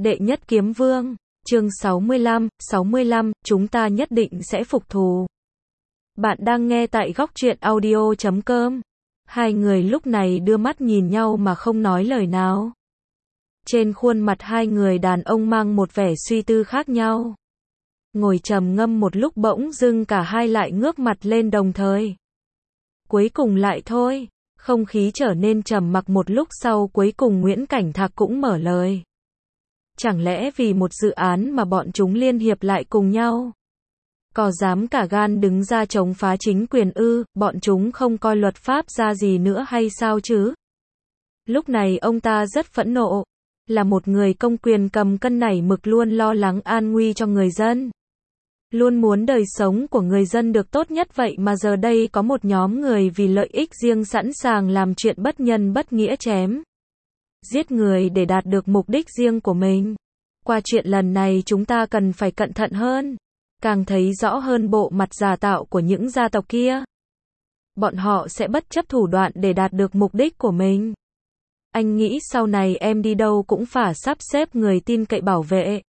Đệ nhất kiếm vương, chương 65, chúng ta nhất định sẽ phục thù. Bạn đang nghe tại góc truyện audio.com. Hai người lúc này đưa mắt nhìn nhau mà không nói lời nào. Trên khuôn mặt hai người đàn ông mang một vẻ suy tư khác nhau. Ngồi trầm ngâm một lúc bỗng dưng cả hai lại ngước mặt lên đồng thời. Cuối cùng lại thôi, không khí trở nên trầm mặc một lúc sau cuối cùng Nguyễn Cảnh Thạc cũng mở lời. Chẳng lẽ vì một dự án mà bọn chúng liên hiệp lại cùng nhau? Có dám cả gan đứng ra chống phá chính quyền ư, bọn chúng không coi luật pháp ra gì nữa hay sao chứ? Lúc này ông ta rất phẫn nộ. Là một người công quyền cầm cân nảy mực luôn lo lắng an nguy cho người dân. Luôn muốn đời sống của người dân được tốt nhất vậy mà giờ đây có một nhóm người vì lợi ích riêng sẵn sàng làm chuyện bất nhân bất nghĩa chém giết người để đạt được mục đích riêng của mình. Qua chuyện lần này chúng ta cần phải cẩn thận hơn, càng thấy rõ hơn bộ mặt giả tạo của những gia tộc kia. Bọn họ sẽ bất chấp thủ đoạn để đạt được mục đích của mình. Anh nghĩ sau này em đi đâu cũng phải sắp xếp người tin cậy bảo vệ.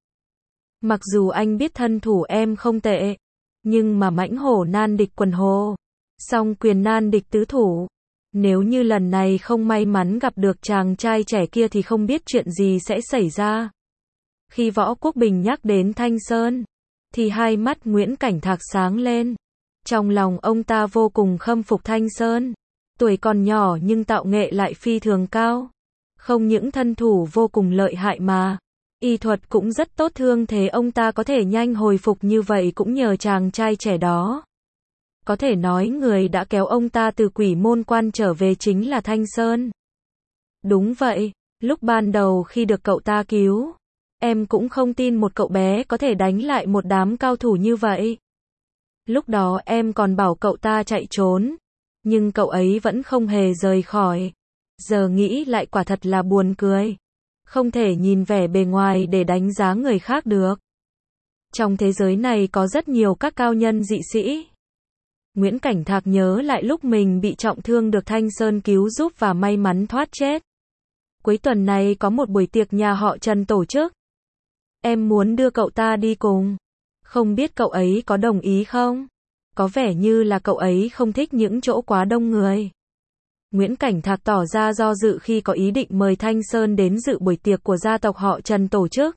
Mặc dù anh biết thân thủ em không tệ, nhưng mà mãnh hổ nan địch quần hồ, song quyền nan địch tứ thủ. Nếu như lần này không may mắn gặp được chàng trai trẻ kia thì không biết chuyện gì sẽ xảy ra. Khi Võ Quốc Bình nhắc đến Thanh Sơn, thì hai mắt Nguyễn Cảnh Thạc sáng lên. Trong lòng ông ta vô cùng khâm phục Thanh Sơn. Tuổi còn nhỏ nhưng tạo nghệ lại phi thường cao. Không những thân thủ vô cùng lợi hại mà y thuật cũng rất tốt, thương thế ông ta có thể nhanh hồi phục như vậy cũng nhờ chàng trai trẻ đó. Có thể nói người đã kéo ông ta từ Quỷ Môn Quan trở về chính là Thanh Sơn. Đúng vậy, lúc ban đầu khi được cậu ta cứu, em cũng không tin một cậu bé có thể đánh lại một đám cao thủ như vậy. Lúc đó em còn bảo cậu ta chạy trốn, nhưng cậu ấy vẫn không hề rời khỏi. Giờ nghĩ lại quả thật là buồn cười. Không thể nhìn vẻ bề ngoài để đánh giá người khác được. Trong thế giới này có rất nhiều các cao nhân dị sĩ. Nguyễn Cảnh Thạc nhớ lại lúc mình bị trọng thương được Thanh Sơn cứu giúp và may mắn thoát chết. Cuối tuần này có một buổi tiệc nhà họ Trần tổ chức. Em muốn đưa cậu ta đi cùng. Không biết cậu ấy có đồng ý không? Có vẻ như là cậu ấy không thích những chỗ quá đông người. Nguyễn Cảnh Thạc tỏ ra do dự khi có ý định mời Thanh Sơn đến dự buổi tiệc của gia tộc họ Trần tổ chức.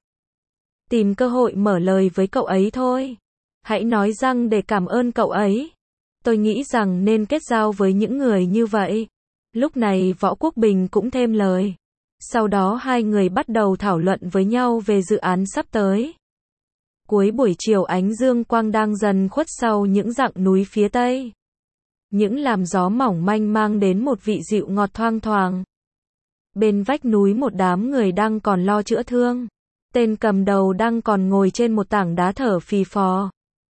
Tìm cơ hội mở lời với cậu ấy thôi. Hãy nói rằng để cảm ơn cậu ấy. Tôi nghĩ rằng nên kết giao với những người như vậy. Lúc này Võ Quốc Bình cũng thêm lời. Sau đó hai người bắt đầu thảo luận với nhau về dự án sắp tới. Cuối buổi chiều ánh dương quang đang dần khuất sau những dặng núi phía tây. Những làn gió mỏng manh mang đến một vị dịu ngọt thoang thoảng. Bên vách núi một đám người đang còn lo chữa thương. Tên cầm đầu đang còn ngồi trên một tảng đá thở phì phò.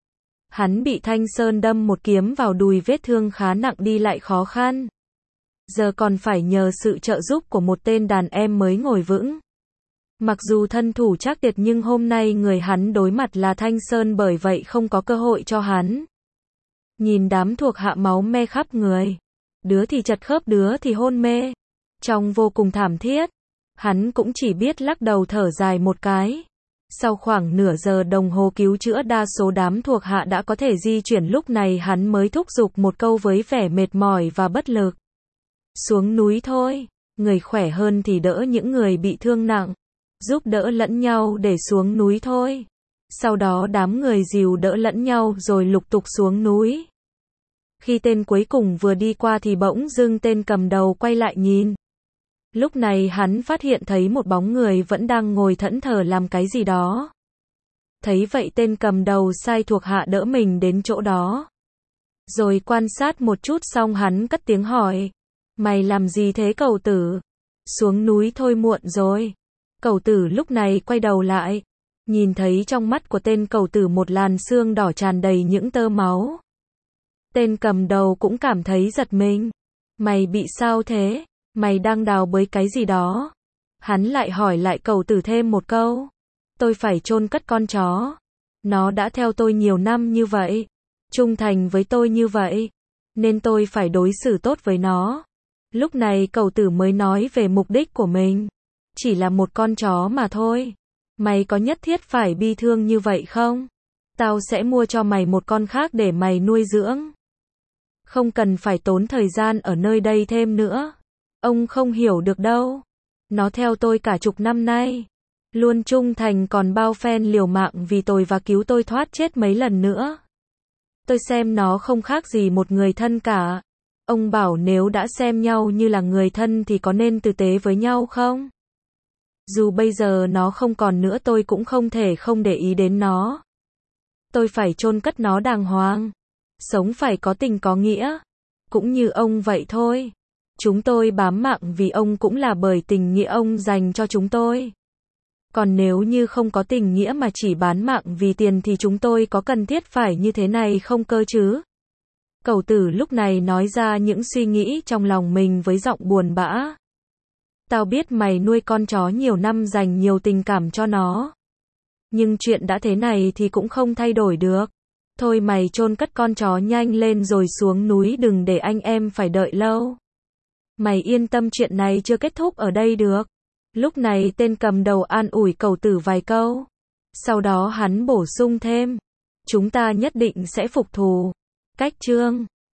Hắn bị Thanh Sơn đâm một kiếm vào đùi, vết thương khá nặng, đi lại khó khăn. Giờ còn phải nhờ sự trợ giúp của một tên đàn em mới ngồi vững. Mặc dù thân thủ chắc tuyệt nhưng hôm nay người hắn đối mặt là Thanh Sơn, bởi vậy không có cơ hội cho hắn. Nhìn đám thuộc hạ máu me khắp người. Đứa thì chật khớp, đứa thì hôn mê. Trông vô cùng thảm thiết. Hắn cũng chỉ biết lắc đầu thở dài một cái. Sau khoảng nửa giờ đồng hồ cứu chữa, đa số đám thuộc hạ đã có thể di chuyển, lúc này hắn mới thúc giục một câu với vẻ mệt mỏi và bất lực. Xuống núi thôi, người khỏe hơn thì đỡ những người bị thương nặng. Giúp đỡ lẫn nhau để xuống núi thôi. Sau đó đám người dìu đỡ lẫn nhau rồi lục tục xuống núi. Khi tên cuối cùng vừa đi qua thì bỗng dưng tên cầm đầu quay lại nhìn. Lúc này hắn phát hiện thấy một bóng người vẫn đang ngồi thẫn thờ làm cái gì đó. Thấy vậy tên cầm đầu sai thuộc hạ đỡ mình đến chỗ đó. Rồi quan sát một chút xong hắn cất tiếng hỏi. Mày làm gì thế cậu tử? Xuống núi thôi, muộn rồi. Cậu tử lúc này quay đầu lại. Nhìn thấy trong mắt của tên cậu tử một làn sương đỏ tràn đầy những tơ máu. Tên cầm đầu cũng cảm thấy giật mình. Mày bị sao thế? Mày đang đào bới cái gì đó? Hắn lại hỏi lại cậu tử thêm một câu. Tôi phải chôn cất con chó. Nó đã theo tôi nhiều năm như vậy. Trung thành với tôi như vậy. Nên tôi phải đối xử tốt với nó. Lúc này cậu tử mới nói về mục đích của mình. Chỉ là một con chó mà thôi. Mày có nhất thiết phải bi thương như vậy không? Tao sẽ mua cho mày một con khác để mày nuôi dưỡng. Không cần phải tốn thời gian ở nơi đây thêm nữa. Ông không hiểu được đâu. Nó theo tôi cả chục năm nay. Luôn trung thành còn bao phen liều mạng vì tôi và cứu tôi thoát chết mấy lần nữa. Tôi xem nó không khác gì một người thân cả. Ông bảo nếu đã xem nhau như là người thân thì có nên tử tế với nhau không? Dù bây giờ nó không còn nữa tôi cũng không thể không để ý đến nó. Tôi phải chôn cất nó đàng hoàng. Sống phải có tình có nghĩa. Cũng như ông vậy thôi. Chúng tôi bám mạng vì ông cũng là bởi tình nghĩa ông dành cho chúng tôi. Còn nếu như không có tình nghĩa mà chỉ bán mạng vì tiền thì chúng tôi có cần thiết phải như thế này không cơ chứ? Cẩu tử lúc này nói ra những suy nghĩ trong lòng mình với giọng buồn bã. Tao biết mày nuôi con chó nhiều năm dành nhiều tình cảm cho nó. Nhưng chuyện đã thế này thì cũng không thay đổi được. Thôi mày chôn cất con chó nhanh lên rồi xuống núi đừng để anh em phải đợi lâu. Mày yên tâm chuyện này chưa kết thúc ở đây được. Lúc này tên cầm đầu an ủi cẩu tử vài câu. Sau đó hắn bổ sung thêm. Chúng ta nhất định sẽ phục thù. Cách chương